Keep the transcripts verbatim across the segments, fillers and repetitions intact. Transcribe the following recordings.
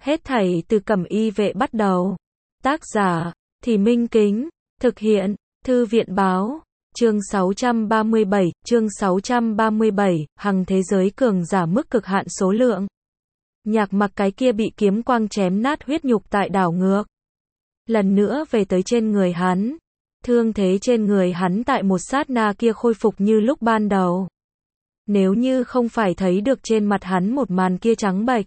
Hết thảy từ Cẩm Y Vệ bắt đầu. Tác giả, Thì Minh Kính. Thực hiện, Thư viện Báo. Chương sáu trăm ba mươi bảy, chương sáu trăm ba mươi bảy, hằng thế giới cường giả mức cực hạn số lượng. Nhạc Mặc cái kia bị kiếm quang chém nát huyết nhục tại đảo ngược. Lần nữa về tới trên người hắn. Thương thế trên người hắn tại một sát na kia khôi phục như lúc ban đầu. Nếu như không phải thấy được trên mặt hắn một màn kia trắng bệch,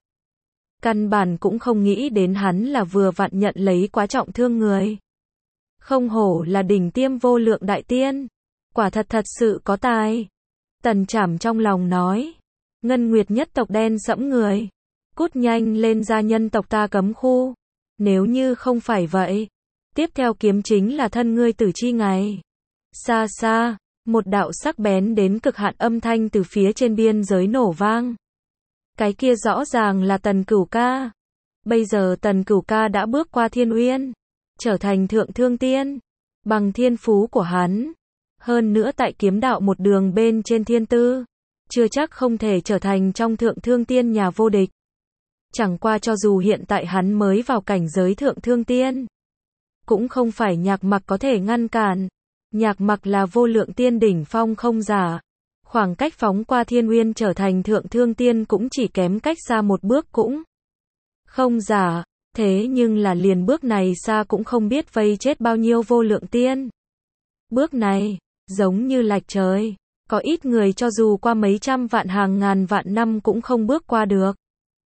căn bản cũng không nghĩ đến hắn là vừa vặn nhận lấy quá trọng thương người. Không hổ là đỉnh tiêm vô lượng đại tiên, quả thật thật sự có tài. Tần Trảm trong lòng nói, Ngân Nguyệt nhất tộc đen sẫm người, cút nhanh lên ra nhân tộc ta cấm khu. Nếu như không phải vậy, tiếp theo kiếm chính là thân ngươi tử chi ngày. Xa xa, một đạo sắc bén đến cực hạn âm thanh từ phía trên biên giới nổ vang. Cái kia rõ ràng là Tần Cửu Ca. Bây giờ Tần Cửu Ca đã bước qua Thiên Uyên, trở thành thượng thương tiên, bằng thiên phú của hắn. Hơn nữa tại kiếm đạo một đường bên trên thiên tư, chưa chắc không thể trở thành trong thượng thương tiên nhà vô địch. Chẳng qua cho dù hiện tại hắn mới vào cảnh giới thượng thương tiên, cũng không phải Nhạc Mặc có thể ngăn cản. Nhạc Mặc là vô lượng tiên đỉnh phong không giả. Khoảng cách phóng qua Thiên Uyên trở thành thượng thương tiên cũng chỉ kém cách xa một bước cũng không giả. Thế nhưng là liền bước này xa cũng không biết vây chết bao nhiêu vô lượng tiên. Bước này, giống như lạch trời. Có ít người cho dù qua mấy trăm vạn hàng ngàn vạn năm cũng không bước qua được.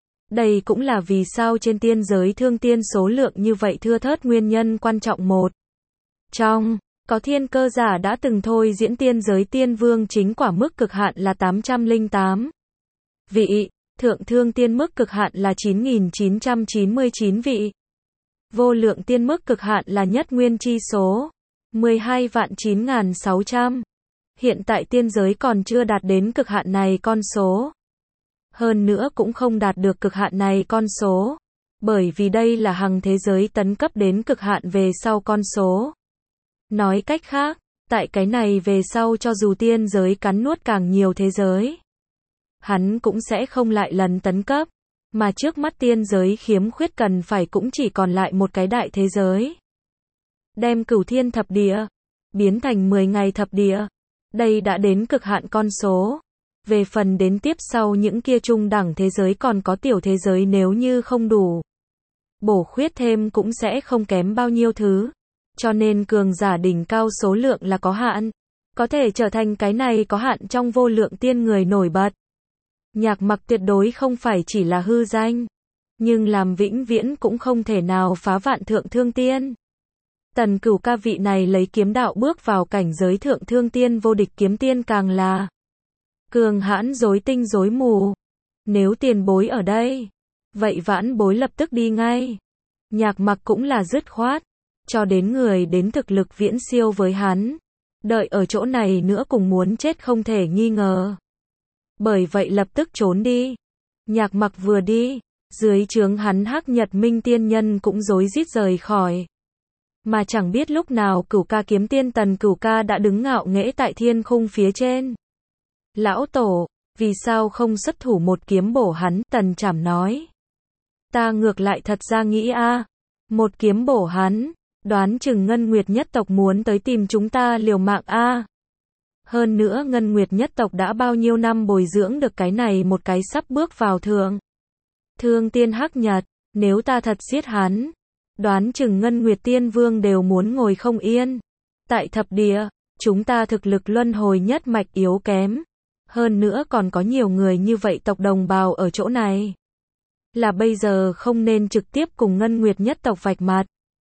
Đây cũng là vì sao trên tiên giới thương tiên số lượng như vậy thưa thớt nguyên nhân quan trọng một. Trong, có thiên cơ giả đã từng thôi diễn tiên giới tiên vương chính quả mức cực hạn là tám trăm lẻ tám vị, thượng thương tiên mức cực hạn là chín nghìn chín trăm chín mươi chín vị. Vô lượng tiên mức cực hạn là nhất nguyên chi số, mười hai vạn chín nghìn sáu trăm. Hiện tại tiên giới còn chưa đạt đến cực hạn này con số. Hơn nữa cũng không đạt được cực hạn này con số, bởi vì đây là hằng thế giới tấn cấp đến cực hạn về sau con số. Nói cách khác, tại cái này về sau cho dù tiên giới cắn nuốt càng nhiều thế giới, hắn cũng sẽ không lại lần tấn cấp, mà trước mắt tiên giới khiếm khuyết cần phải cũng chỉ còn lại một cái đại thế giới. Đem cửu thiên thập địa, biến thành mười ngày thập địa, đây đã đến cực hạn con số. Về phần đến tiếp sau những kia trung đẳng thế giới còn có tiểu thế giới nếu như không đủ, bổ khuyết thêm cũng sẽ không kém bao nhiêu thứ. Cho nên cường giả đỉnh cao số lượng là có hạn, có thể trở thành cái này có hạn trong vô lượng tiên người nổi bật. Nhạc Mặc tuyệt đối không phải chỉ là hư danh, nhưng làm vĩnh viễn cũng không thể nào phá vạn thượng thương tiên. Tần Cửu Ca vị này lấy kiếm đạo bước vào cảnh giới thượng thương tiên vô địch kiếm tiên càng là cường hãn rối tinh rối mù. Nếu tiền bối ở đây, vậy vãn bối lập tức đi ngay. Nhạc Mặc cũng là dứt khoát, cho đến người đến thực lực viễn siêu với hắn. Đợi ở chỗ này nữa cùng muốn chết không thể nghi ngờ. Bởi vậy lập tức trốn đi. Nhạc Mặc vừa đi, dưới trướng hắn Hắc Nhật Minh tiên nhân cũng rối rít rời khỏi. Mà chẳng biết lúc nào Cửu Ca kiếm tiên Tần Cửu Ca đã đứng ngạo nghễ tại thiên khung phía trên. Lão tổ, vì sao không xuất thủ một kiếm bổ hắn? Tần Trảm nói. Ta ngược lại thật ra nghĩ a, một kiếm bổ hắn, đoán chừng Ngân Nguyệt nhất tộc muốn tới tìm chúng ta liều mạng a. Hơn nữa Ngân Nguyệt nhất tộc đã bao nhiêu năm bồi dưỡng được cái này một cái sắp bước vào thượng thương tiên Hắc Nhật, nếu ta thật giết hắn, đoán chừng Ngân Nguyệt tiên vương đều muốn ngồi không yên. Tại thập địa, chúng ta thực lực luân hồi nhất mạch yếu kém. Hơn nữa còn có nhiều người như vậy tộc đồng bào ở chỗ này. Là bây giờ không nên trực tiếp cùng Ngân Nguyệt nhất tộc vạch mặt.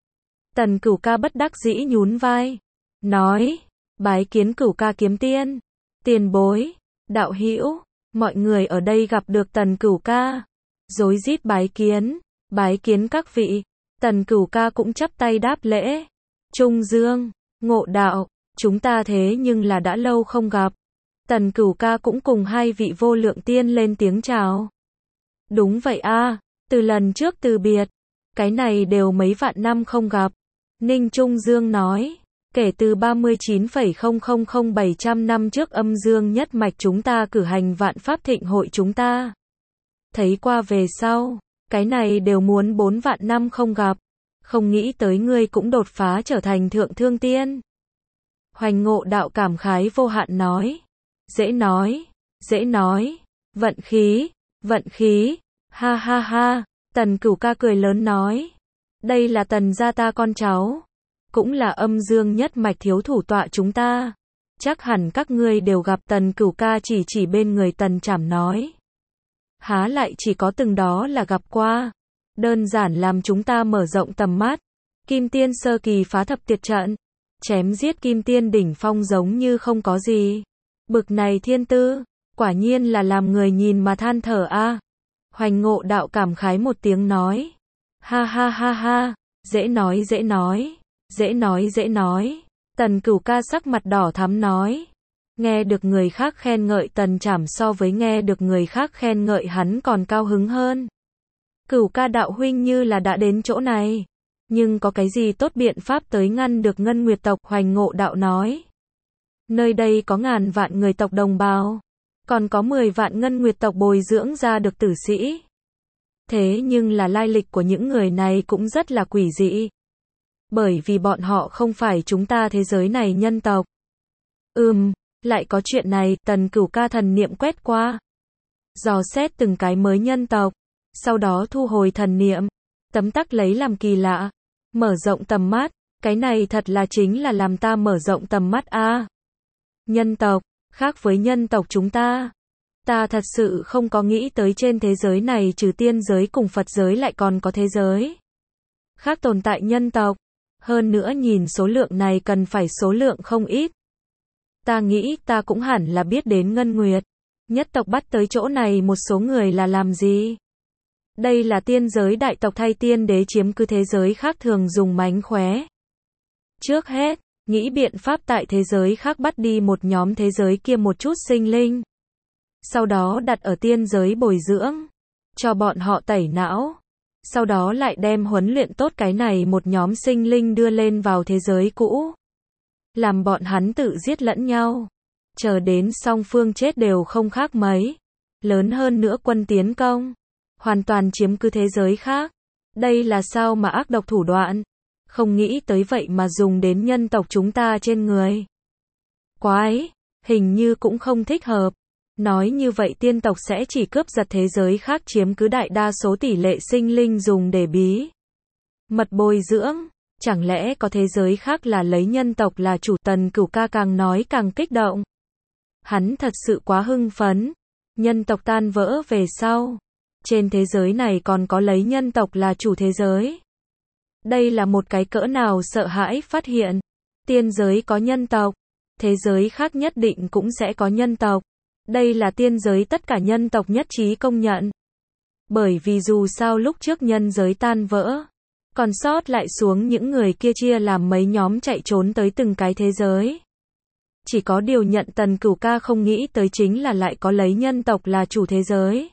Tần Cửu Ca bất đắc dĩ nhún vai. Nói, bái kiến Cửu Ca kiếm tiên. Tiền bối, đạo hữu, mọi người ở đây gặp được Tần Cửu Ca. Rối rít bái kiến, bái kiến các vị. Tần Cửu Ca cũng chắp tay đáp lễ. Trung Dương, Ngộ Đạo, chúng ta thế nhưng là đã lâu không gặp. Tần Cửu Ca cũng cùng hai vị vô lượng tiên lên tiếng chào. Đúng vậy a, từ lần trước từ biệt, cái này đều mấy vạn năm không gặp. Ninh Trung Dương nói, kể từ ba mươi chín phẩy không không không bảy trăm năm trước âm dương nhất mạch chúng ta cử hành vạn pháp thịnh hội chúng ta thấy qua về sau, Cái này đều muốn bốn vạn năm không gặp. Không nghĩ tới ngươi cũng đột phá trở thành thượng thương tiên. Hoành Ngộ Đạo cảm khái vô hạn nói. Dễ nói, dễ nói. Vận khí, vận khí. Ha ha ha. Tần Cửu Ca cười lớn nói. Đây là Tần gia ta con cháu. Cũng là âm dương nhất mạch thiếu thủ tọa chúng ta. Chắc hẳn các ngươi đều gặp. Tần Cửu Ca chỉ chỉ bên người Tần Trảm nói. Há lại chỉ có từng đó là gặp qua. Đơn giản làm chúng ta mở rộng tầm mắt. Kim Tiên sơ kỳ phá thập tuyệt trận. Chém giết Kim Tiên đỉnh phong giống như không có gì. Bực này thiên tư, quả nhiên là làm người nhìn mà than thở a. Hoành Ngộ Đạo cảm khái một tiếng nói. Ha ha ha ha, dễ nói dễ nói, dễ nói dễ nói. Tần Cửu Ca sắc mặt đỏ thắm nói. Nghe được người khác khen ngợi Tần Trảm so với nghe được người khác khen ngợi hắn còn cao hứng hơn. Cửu Ca đạo huynh như là đã đến chỗ này. Nhưng có cái gì tốt biện pháp tới ngăn được Ngân Nguyệt tộc? Hoành Ngộ Đạo nói. Nơi đây có ngàn vạn người tộc đồng bào. Còn có mười vạn Ngân Nguyệt tộc bồi dưỡng ra được tử sĩ. Thế nhưng là lai lịch của những người này cũng rất là quỷ dị. Bởi vì bọn họ không phải chúng ta thế giới này nhân tộc. Ừm, lại có chuyện này. Tần Cửu Ca thần niệm quét qua. Dò xét từng cái mới nhân tộc. Sau đó thu hồi thần niệm. Tấm tắc lấy làm kỳ lạ. Mở rộng tầm mắt. Cái này thật là chính là làm ta mở rộng tầm mắt a. À, nhân tộc, khác với nhân tộc chúng ta. Ta thật sự không có nghĩ tới trên thế giới này trừ tiên giới cùng Phật giới lại còn có thế giới khác tồn tại nhân tộc. Hơn nữa nhìn số lượng này cần phải số lượng không ít. Ta nghĩ ta cũng hẳn là biết đến Ngân Nguyệt nhất tộc bắt tới chỗ này một số người là làm gì. Đây là tiên giới đại tộc thay tiên đế chiếm cứ thế giới khác thường dùng mánh khóe. Trước hết, nghĩ biện pháp tại thế giới khác bắt đi một nhóm thế giới kia một chút sinh linh. Sau đó đặt ở tiên giới bồi dưỡng. Cho bọn họ tẩy não. Sau đó lại đem huấn luyện tốt cái này một nhóm sinh linh đưa lên vào thế giới cũ. Làm bọn hắn tự giết lẫn nhau. Chờ đến song phương chết đều không khác mấy. Lớn hơn nữa quân tiến công. Hoàn toàn chiếm cứ thế giới khác. Đây là sao mà ác độc thủ đoạn. Không nghĩ tới vậy mà dùng đến nhân tộc chúng ta trên người. Quái, hình như cũng không thích hợp. Nói như vậy tiên tộc sẽ chỉ cướp giật thế giới khác chiếm cứ đại đa số tỷ lệ sinh linh dùng để bí mật bồi dưỡng. Chẳng lẽ có thế giới khác là lấy nhân tộc là chủ? Tần Cửu Ca càng nói càng kích động. Hắn thật sự quá hưng phấn. Nhân tộc tan vỡ về sau. Trên thế giới này còn có lấy nhân tộc là chủ thế giới. Đây là một cái cỡ nào sợ hãi phát hiện. Tiên giới có nhân tộc. Thế giới khác nhất định cũng sẽ có nhân tộc. Đây là tiên giới tất cả nhân tộc nhất trí công nhận. Bởi vì dù sao lúc trước nhân giới tan vỡ. Còn sót lại xuống những người kia chia làm mấy nhóm chạy trốn tới từng cái thế giới. Chỉ có điều nhận Tần Cửu Ca không nghĩ tới chính là lại có lấy nhân tộc là chủ thế giới.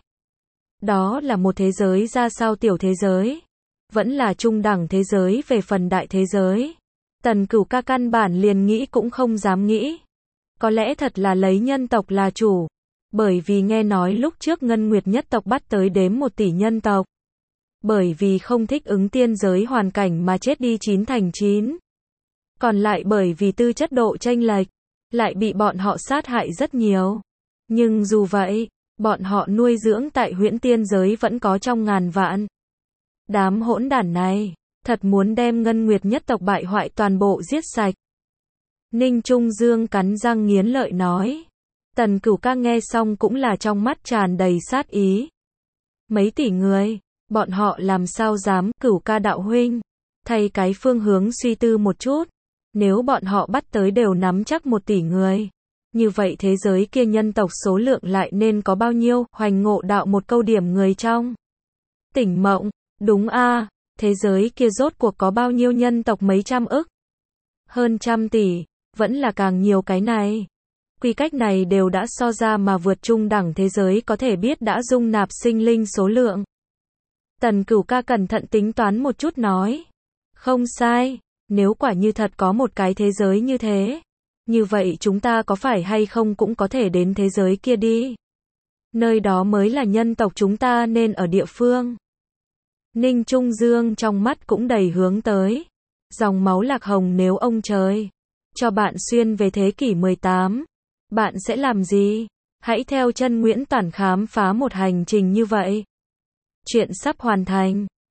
Đó là một thế giới ra sao tiểu thế giới. Vẫn là trung đẳng thế giới về phần đại thế giới. Tần Cửu Ca căn bản liền nghĩ cũng không dám nghĩ. Có lẽ thật là lấy nhân tộc là chủ. Bởi vì nghe nói lúc trước Ngân Nguyệt nhất tộc bắt tới đếm một tỷ nhân tộc. Bởi vì không thích ứng tiên giới hoàn cảnh mà chết đi chín thành chín. Còn lại bởi vì tư chất độ chênh lệch, lại bị bọn họ sát hại rất nhiều. Nhưng dù vậy, bọn họ nuôi dưỡng tại huyễn tiên giới vẫn có trong ngàn vạn. Đám hỗn đản này, thật muốn đem Ngân Nguyệt nhất tộc bại hoại toàn bộ giết sạch. Ninh Trung Dương cắn răng nghiến lợi nói. Tần Cửu Ca nghe xong cũng là trong mắt tràn đầy sát ý. Mấy tỷ người, bọn họ làm sao dám? Cửu Ca đạo huynh, thay cái phương hướng suy tư một chút. Nếu bọn họ bắt tới đều nắm chắc một tỷ người. Như vậy thế giới kia nhân tộc số lượng lại nên có bao nhiêu? Hoành Ngộ Đạo một câu điểm người trong tỉnh mộng. Đúng a, à, thế giới kia rốt cuộc có bao nhiêu nhân tộc? Mấy trăm ức? Hơn trăm tỷ, vẫn là càng nhiều cái này. Quy cách này đều đã so ra mà vượt trung đẳng thế giới có thể biết đã dung nạp sinh linh số lượng. Tần Cửu Ca cẩn thận tính toán một chút nói. Không sai, nếu quả như thật có một cái thế giới như thế. Như vậy chúng ta có phải hay không cũng có thể đến thế giới kia đi. Nơi đó mới là nhân tộc chúng ta nên ở địa phương. Ninh Trung Dương trong mắt cũng đầy hướng tới. Dòng máu Lạc Hồng, nếu ông trời cho bạn xuyên về thế kỷ mười tám, bạn sẽ làm gì? Hãy theo chân Nguyễn Toản khám phá một hành trình như vậy. Chuyện sắp hoàn thành.